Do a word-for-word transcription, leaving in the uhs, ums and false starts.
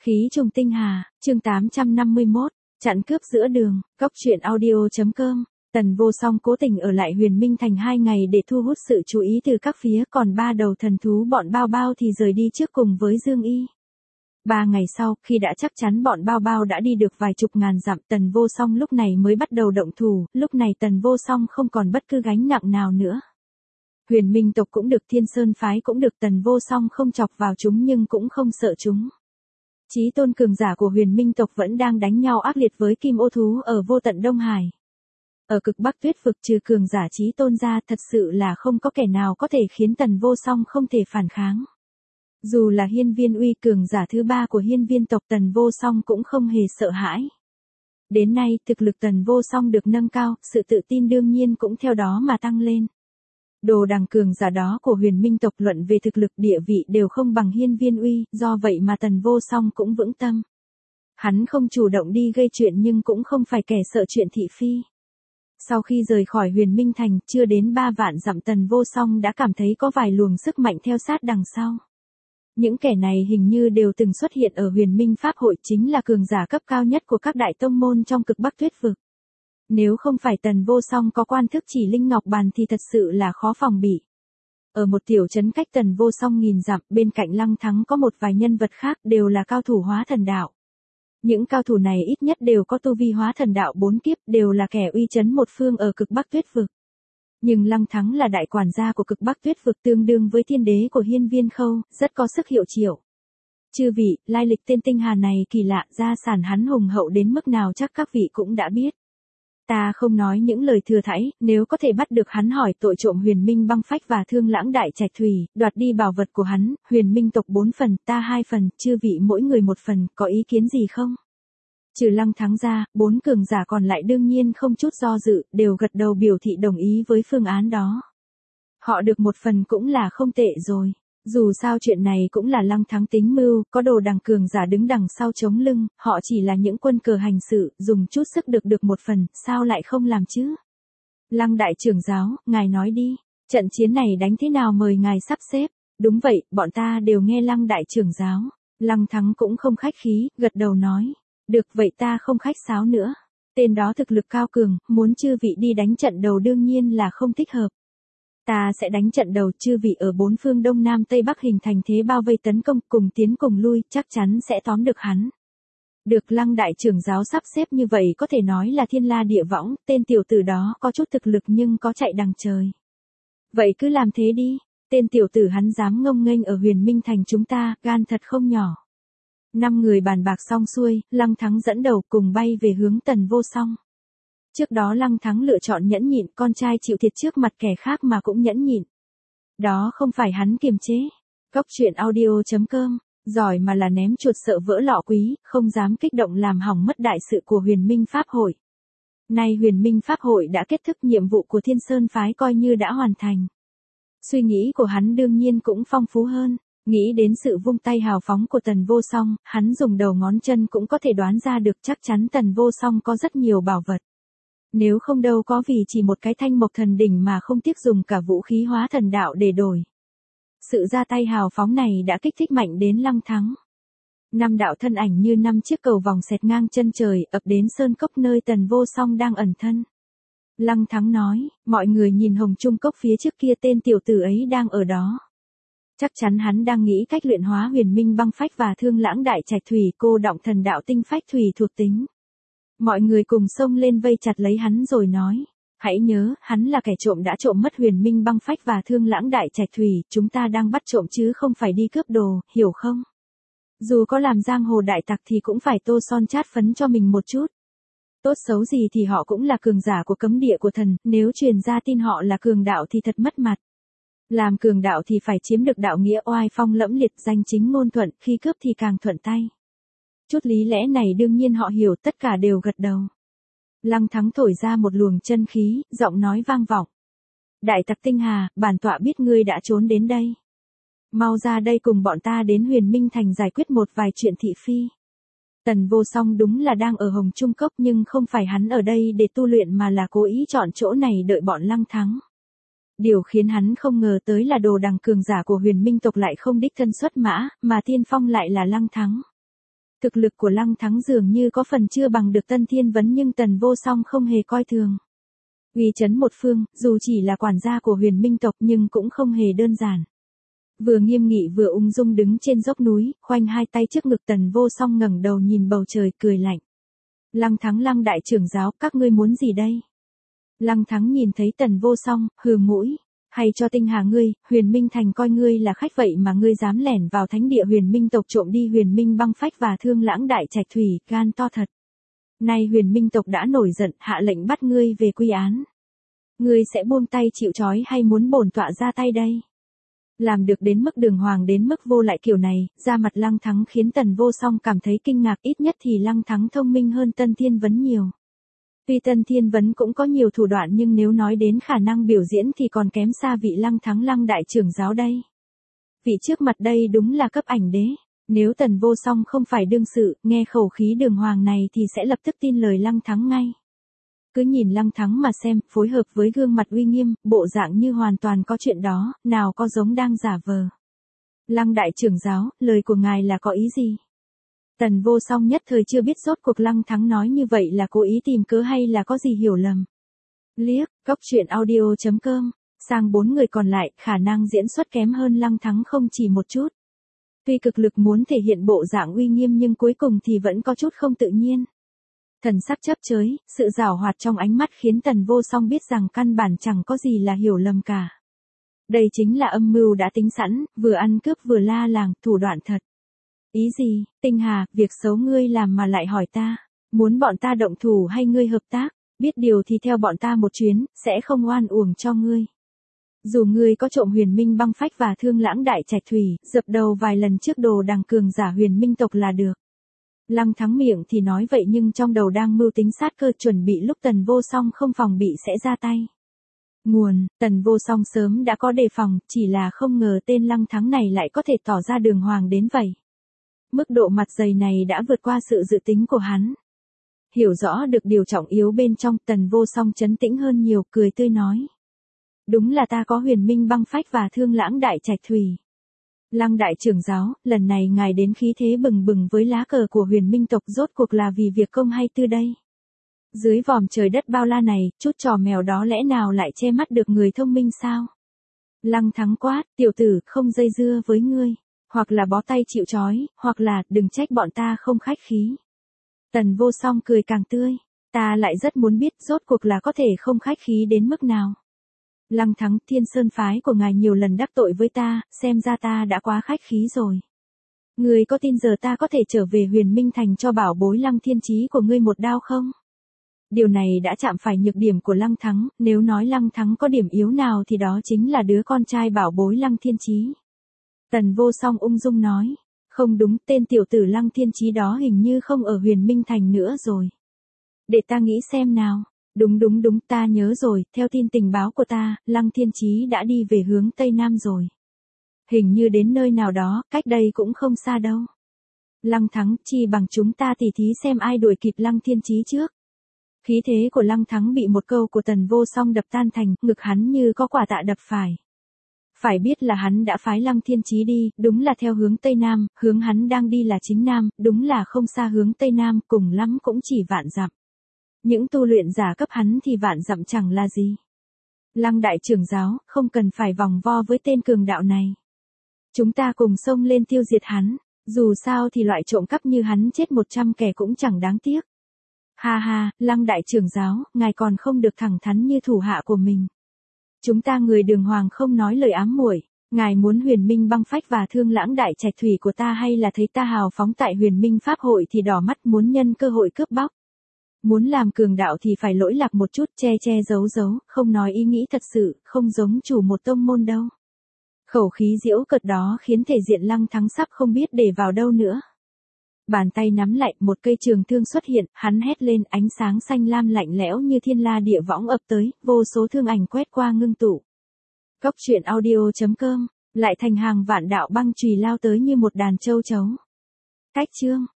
Khí trùng tinh hà, chương tám trăm năm mươi mốt, chặn cướp giữa đường, cóc truyện audio.com. Tần Vô Song cố tình ở lại Huyền Minh Thành hai ngày để thu hút sự chú ý từ các phía, còn ba đầu thần thú bọn Bao Bao thì rời đi trước cùng với Dương Y. Ba ngày sau, khi đã chắc chắn bọn Bao Bao đã đi được vài chục ngàn dặm, Tần Vô Song lúc này mới bắt đầu động thủ, lúc này Tần Vô Song không còn bất cứ gánh nặng nào nữa. Huyền Minh tộc cũng được, Thiên Sơn phái cũng được, Tần Vô Song không chọc vào chúng nhưng cũng không sợ chúng. Chí tôn cường giả của Huyền Minh tộc vẫn đang đánh nhau ác liệt với Kim Ô thú ở vô tận Đông Hải. Ở cực Bắc Tuyết vực trừ cường giả chí tôn ra, thật sự là không có kẻ nào có thể khiến Tần Vô Song không thể phản kháng. Dù là Hiên Viên Uy, cường giả thứ ba của Hiên Viên tộc, Tần Vô Song cũng không hề sợ hãi. Đến nay, thực lực Tần Vô Song được nâng cao, sự tự tin đương nhiên cũng theo đó mà tăng lên. Đồ đằng cường giả đó của Huyền Minh tộc luận về thực lực địa vị đều không bằng Hiên Viên Uy, do vậy mà Tần Vô Song cũng vững tâm. Hắn không chủ động đi gây chuyện nhưng cũng không phải kẻ sợ chuyện thị phi. Sau khi rời khỏi Huyền Minh Thành, chưa đến ba vạn dặm, Tần Vô Song đã cảm thấy có vài luồng sức mạnh theo sát đằng sau. Những kẻ này hình như đều từng xuất hiện ở Huyền Minh Pháp hội, chính là cường giả cấp cao nhất của các đại tông môn trong cực Bắc Tuyết vực. Nếu không phải Tần Vô Song có quan thức chỉ linh ngọc bàn thì thật sự là khó phòng bị. Ở một tiểu trấn cách Tần Vô Song nghìn dặm, bên cạnh Lăng Thắng có một vài nhân vật khác, đều là cao thủ hóa thần đạo. Những cao thủ này ít nhất đều có tu vi hóa thần đạo bốn kiếp, đều là kẻ uy chấn một phương ở cực Bắc Tuyết vực. Nhưng Lăng Thắng là đại quản gia của cực Bắc Tuyết vực, tương đương với thiên đế của Hiên Viên Khâu, rất có sức hiệu triệu. Chư vị, lai lịch tên tinh hà này kỳ lạ, gia sản hắn hùng hậu đến mức nào chắc các vị cũng đã biết. Ta không nói những lời thừa thãi, nếu có thể bắt được hắn hỏi tội trộm Huyền Minh băng phách và Thương Lãng đại trạch thủy, đoạt đi bảo vật của hắn, Huyền Minh tộc bốn phần, ta hai phần, chư vị mỗi người một phần, có ý kiến gì không? Trừ Lăng Thắng ra, bốn cường giả còn lại đương nhiên không chút do dự, đều gật đầu biểu thị đồng ý với phương án đó. Họ được một phần cũng là không tệ rồi. Dù sao chuyện này cũng là Lăng Thắng tính mưu, có đồ đằng cường giả đứng đằng sau chống lưng, họ chỉ là những quân cờ hành sự, dùng chút sức được được một phần, sao lại không làm chứ? Lăng đại trưởng giáo, ngài nói đi, trận chiến này đánh thế nào mời ngài sắp xếp? Đúng vậy, bọn ta đều nghe Lăng đại trưởng giáo. Lăng Thắng cũng không khách khí, gật đầu nói. Được vậy ta không khách sáo nữa. Tên đó thực lực cao cường, muốn chư vị đi đánh trận đầu đương nhiên là không thích hợp. Ta sẽ đánh trận đầu, chư vị ở bốn phương Đông Nam Tây Bắc hình thành thế bao vây tấn công, cùng tiến cùng lui, chắc chắn sẽ tóm được hắn. Được, Lăng đại trưởng giáo sắp xếp như vậy có thể nói là thiên la địa võng, tên tiểu tử đó có chút thực lực nhưng có chạy đằng trời. Vậy cứ làm thế đi, tên tiểu tử hắn dám ngông nghênh ở Huyền Minh Thành chúng ta, gan thật không nhỏ. Năm người bàn bạc xong xuôi, Lăng Thắng dẫn đầu cùng bay về hướng Tần Vô Song. Trước đó Lăng Thắng lựa chọn nhẫn nhịn, con trai chịu thiệt trước mặt kẻ khác mà cũng nhẫn nhịn. Đó không phải hắn kiềm chế. Cóc truyện audio.com, giỏi mà là ném chuột sợ vỡ lọ quý, không dám kích động làm hỏng mất đại sự của Huyền Minh Pháp hội. Nay Huyền Minh Pháp hội đã kết thúc, nhiệm vụ của Thiên Sơn phái coi như đã hoàn thành. Suy nghĩ của hắn đương nhiên cũng phong phú hơn. Nghĩ đến sự vung tay hào phóng của Tần Vô Song, hắn dùng đầu ngón chân cũng có thể đoán ra được chắc chắn Tần Vô Song có rất nhiều bảo vật. Nếu không đâu có vì chỉ một cái thanh mộc thần đỉnh mà không tiếc dùng cả vũ khí hóa thần đạo để đổi. Sự ra tay hào phóng này đã kích thích mạnh đến Lăng Thắng. Năm đạo thân ảnh như năm chiếc cầu vòng xẹt ngang chân trời, ập đến sơn cốc nơi Tần Vô Song đang ẩn thân. Lăng Thắng nói, mọi người nhìn hồng trung cốc phía trước kia, tên tiểu tử ấy đang ở đó. Chắc chắn hắn đang nghĩ cách luyện hóa Huyền Minh băng phách và Thương Lãng đại trạch thủy, cô động thần đạo tinh phách thủy thuộc tính. Mọi người cùng xông lên vây chặt lấy hắn rồi nói, hãy nhớ, hắn là kẻ trộm đã trộm mất Huyền Minh băng phách và Thương Lãng đại trạch thủy, chúng ta đang bắt trộm chứ không phải đi cướp đồ, hiểu không? Dù có làm giang hồ đại tặc thì cũng phải tô son chát phấn cho mình một chút. Tốt xấu gì thì họ cũng là cường giả của cấm địa của thần, nếu truyền ra tin họ là cường đạo thì thật mất mặt. Làm cường đạo thì phải chiếm được đạo nghĩa oai phong lẫm liệt, danh chính ngôn thuận, khi cướp thì càng thuận tay. Chút lý lẽ này đương nhiên họ hiểu, tất cả đều gật đầu. Lăng Thắng thổi ra một luồng chân khí, giọng nói vang vọng. Đại tặc tinh hà, bản tọa biết ngươi đã trốn đến đây. Mau ra đây cùng bọn ta đến Huyền Minh Thành giải quyết một vài chuyện thị phi. Tần Vô Song đúng là đang ở Hồng Trung Cốc nhưng không phải hắn ở đây để tu luyện mà là cố ý chọn chỗ này đợi bọn Lăng Thắng. Điều khiến hắn không ngờ tới là đồ đằng cường giả của Huyền Minh tộc lại không đích thân xuất mã, mà tiên phong lại là Lăng Thắng. Thực lực của Lăng Thắng dường như có phần chưa bằng được Tân Thiên Vấn nhưng Tần Vô Song không hề coi thường. Uy chấn một phương, dù chỉ là quản gia của Huyền Minh tộc nhưng cũng không hề đơn giản. Vừa nghiêm nghị vừa ung dung đứng trên dốc núi, khoanh hai tay trước ngực, Tần Vô Song ngẩng đầu nhìn bầu trời cười lạnh. Lăng Thắng, Lăng đại trưởng giáo, các ngươi muốn gì đây? Lăng Thắng nhìn thấy Tần Vô Song, hừ mũi. Hay cho Tinh Hà ngươi, Huyền Minh Thành coi ngươi là khách vậy mà ngươi dám lẻn vào thánh địa Huyền Minh tộc trộm đi Huyền Minh băng phách và Thương Lãng đại trạch thủy, gan to thật. Nay Huyền Minh tộc đã nổi giận, hạ lệnh bắt ngươi về quy án. Ngươi sẽ buông tay chịu trói hay muốn bổn tọa ra tay đây? Làm được đến mức đường hoàng đến mức vô lại kiểu này, ra mặt Lăng Thắng khiến Tần Vô Song cảm thấy kinh ngạc, ít nhất thì Lăng Thắng thông minh hơn Tân Thiên Vấn nhiều. Tuy Tân Thiên Vấn cũng có nhiều thủ đoạn nhưng nếu nói đến khả năng biểu diễn thì còn kém xa vị Lăng Thắng Lăng đại trưởng giáo đây. Vị trước mặt đây đúng là cấp ảnh đế. Nếu Tần Vô Song không phải đương sự, nghe khẩu khí đường hoàng này thì sẽ lập tức tin lời Lăng Thắng ngay. Cứ nhìn Lăng Thắng mà xem, phối hợp với gương mặt uy nghiêm, bộ dạng như hoàn toàn có chuyện đó, nào có giống đang giả vờ. Lăng đại trưởng giáo, lời của ngài là có ý gì? Tần Vô Song nhất thời chưa biết rốt cuộc Lăng Thắng nói như vậy là cố ý tìm cớ hay là có gì hiểu lầm. Liếc, Cốc Truyện Audio chấm com, sang bốn người còn lại, khả năng diễn xuất kém hơn Lăng Thắng không chỉ một chút. Tuy cực lực muốn thể hiện bộ dạng uy nghiêm nhưng cuối cùng thì vẫn có chút không tự nhiên. Thần sắc chấp chới, sự giảo hoạt trong ánh mắt khiến Tần Vô Song biết rằng căn bản chẳng có gì là hiểu lầm cả. Đây chính là âm mưu đã tính sẵn, vừa ăn cướp vừa la làng, thủ đoạn thật. Ý gì, Tinh Hà, việc xấu ngươi làm mà lại hỏi ta, muốn bọn ta động thủ hay ngươi hợp tác, biết điều thì theo bọn ta một chuyến, sẽ không oan uổng cho ngươi. Dù ngươi có trộm Huyền Minh băng phách và Thương Lãng đại trạch thủy, dập đầu vài lần trước đồ đằng cường giả Huyền Minh tộc là được. Lăng Thắng miệng thì nói vậy nhưng trong đầu đang mưu tính sát cơ, chuẩn bị lúc Tần Vô Song không phòng bị sẽ ra tay. Nguồn, Tần Vô Song sớm đã có đề phòng, chỉ là không ngờ tên Lăng Thắng này lại có thể tỏ ra đường hoàng đến vậy. Mức độ mặt dày này đã vượt qua sự dự tính của hắn. Hiểu rõ được điều trọng yếu bên trong, Tần Vô Song trấn tĩnh hơn nhiều, cười tươi nói. Đúng là ta có Huyền Minh băng phách và Thương Lãng đại trạch thủy. Lăng đại trưởng giáo, lần này ngài đến khí thế bừng bừng với lá cờ của Huyền Minh tộc, rốt cuộc là vì việc công hay tư đây? Dưới vòm trời đất bao la này, chút trò mèo đó lẽ nào lại che mắt được người thông minh sao? Lăng Thắng quát, tiểu tử, không dây dưa với ngươi. Hoặc là bó tay chịu trói, hoặc là, đừng trách bọn ta không khách khí. Tần Vô Song cười càng tươi, ta lại rất muốn biết rốt cuộc là có thể không khách khí đến mức nào. Lăng Thắng, Thiên Sơn phái của ngài nhiều lần đắc tội với ta, xem ra ta đã quá khách khí rồi. Ngươi có tin giờ ta có thể trở về Huyền Minh Thành cho bảo bối Lăng Thiên Chí của ngươi một đao không? Điều này đã chạm phải nhược điểm của Lăng Thắng, nếu nói Lăng Thắng có điểm yếu nào thì đó chính là đứa con trai bảo bối Lăng Thiên Chí. Tần Vô Song ung dung nói, không đúng, tên tiểu tử Lăng Thiên Chí đó hình như không ở Huyền Minh Thành nữa rồi. Để ta nghĩ xem nào. Đúng đúng đúng, ta nhớ rồi, theo tin tình báo của ta, Lăng Thiên Chí đã đi về hướng Tây Nam rồi. Hình như đến nơi nào đó, cách đây cũng không xa đâu. Lăng Thắng, chi bằng chúng ta tỉ thí xem ai đuổi kịp Lăng Thiên Chí trước. Khí thế của Lăng Thắng bị một câu của Tần Vô Song đập tan thành, ngực hắn như có quả tạ đập phải. Phải biết là hắn đã phái Lăng Thiên Chí đi, đúng là theo hướng Tây Nam, hướng hắn đang đi là chính Nam, đúng là không xa hướng Tây Nam, cùng lắm cũng chỉ vạn dặm. Những tu luyện giả cấp hắn thì vạn dặm chẳng là gì. Lăng đại trưởng giáo, không cần phải vòng vo với tên cường đạo này. Chúng ta cùng xông lên tiêu diệt hắn, dù sao thì loại trộm cắp như hắn chết một trăm kẻ cũng chẳng đáng tiếc. Ha ha, Lăng đại trưởng giáo, ngài còn không được thẳng thắn như thủ hạ của mình. Chúng ta người đường hoàng không nói lời ám muội, ngài muốn Huyền Minh băng phách và Thương Lãng đại trạch thủy của ta hay là thấy ta hào phóng tại Huyền Minh pháp hội thì đỏ mắt muốn nhân cơ hội cướp bóc. Muốn làm cường đạo thì phải lỗi lạc một chút, che che giấu giấu, không nói ý nghĩ thật sự, không giống chủ một tông môn đâu. Khẩu khí giễu cợt đó khiến thể diện Lăng Thắng sắp không biết để vào đâu nữa. Bàn tay nắm lại, một cây trường thương xuất hiện, hắn hét lên, ánh sáng xanh lam lạnh lẽo như thiên la địa võng ập tới, vô số thương ảnh quét qua ngưng tụ. Cốc Truyện Audio chấm com, lại thành hàng vạn đạo băng chùy lao tới như một đàn châu chấu. Cách chương